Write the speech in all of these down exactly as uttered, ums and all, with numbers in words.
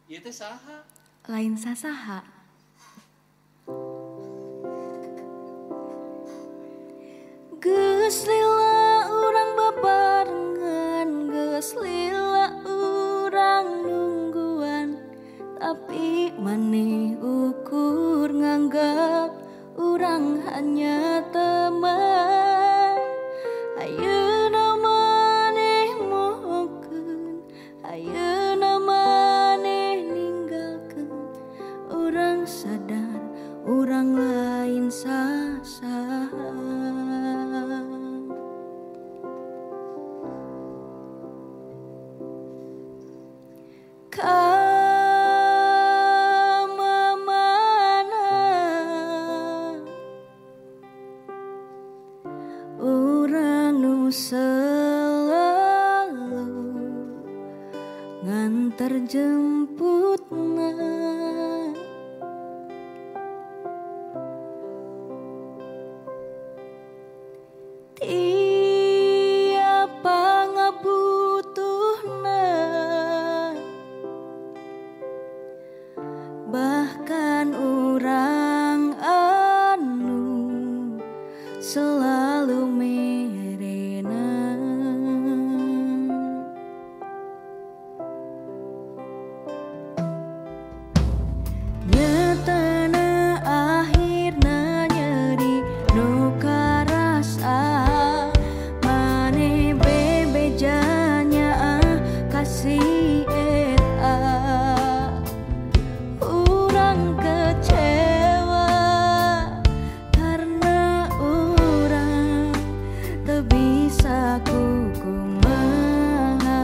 Ieu teh saha? Lain sasaha. Geus lila urang babarengan, geus lila urang nungguan, tapi maneh ukur nganggap urang hanya teman. Ayeuna maneh mohokeun, ayeuna maneh ninggalkeun, urang sadar urang lain sasaha. Kamana urang nu selalu nganter jemputna, tiap pangabutuhna, bahkan urang anu selalu merena. Nyatana akhirna nyeri nu karasa, maneh bebejanya kasih eta. Urang kecewa karena urang teu bisa kukumaha.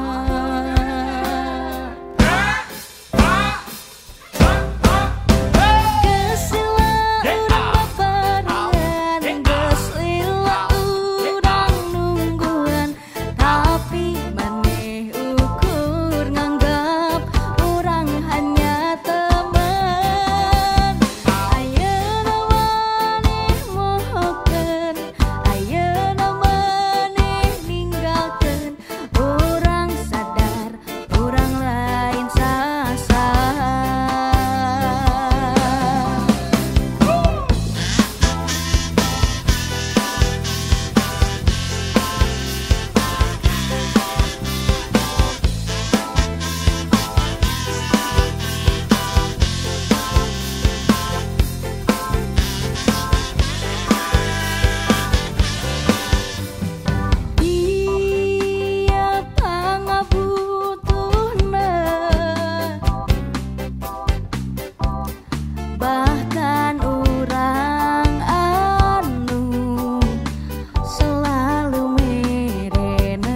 Geus lila urang babarengan, geus lila urang nungguan, tapi maneh ukur nganggap urang hanya teman. Ayeuna maneh mohokeun, ayeuna maneh ninggalkeun, urang sadar urang lain sasaha. Tiap pangabutuhna, bahkan urang anu selalu merena.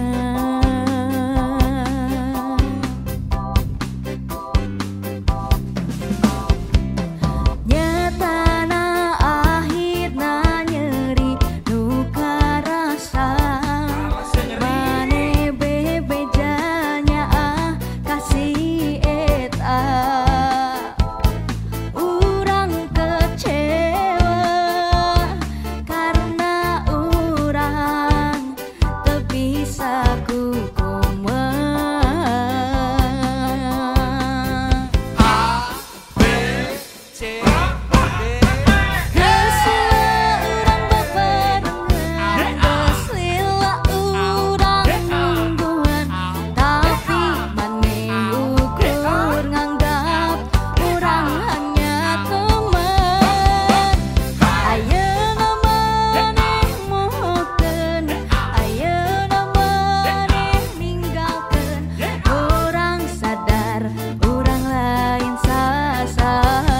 Nyatana akhirna nyeri nu karasa, maneh bebejanya kasih eta. Urang kecewa karena urang teu bisa kukumaha. A B C D Geus lila urang babarengan, geus lila urang nungguan, tapi maneh ukur nganggap urang hanya teman. Ayeuna maneh mohokeun, ayeuna maneh ninggalkeun, urang sadar urang lain sasaha.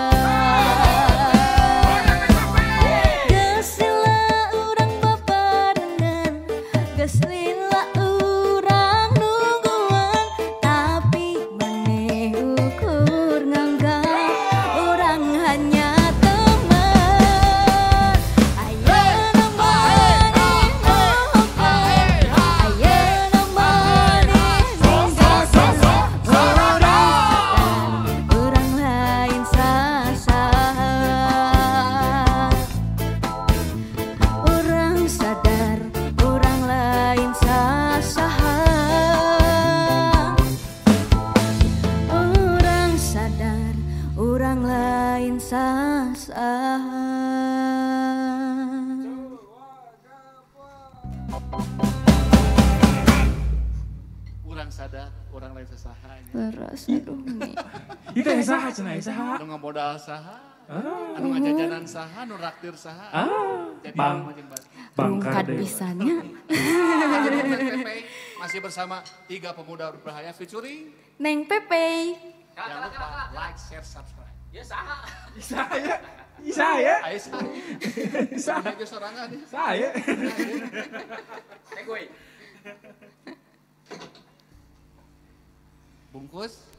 Geus lila urang babarengan, geus lila urang nungguan, tapi maneh ukur nganggap urang hanya teman. Ayeuna maneh mohokeun, ayeuna maneh ninggalkeun, urang sadar urang lain sasaha. Urang sadar urang lain sasaha. lain sasaha. Leres, aduh Mi. Itu yang saha cenah saha. Anu ngamodal saha. Ah. Anu ngajajanan saha, anu raktir saha. Ah. Jadi Bang. anu jeung batu. Rungkat Deh. bisanya. Masih bersama tiga pemuda berbahaya featuring. Neng Pepe. Jangan lupa like, share, subscribe. Saya. Saya. Ayo saya. Saya aja sorangan. Saya. Bungkus.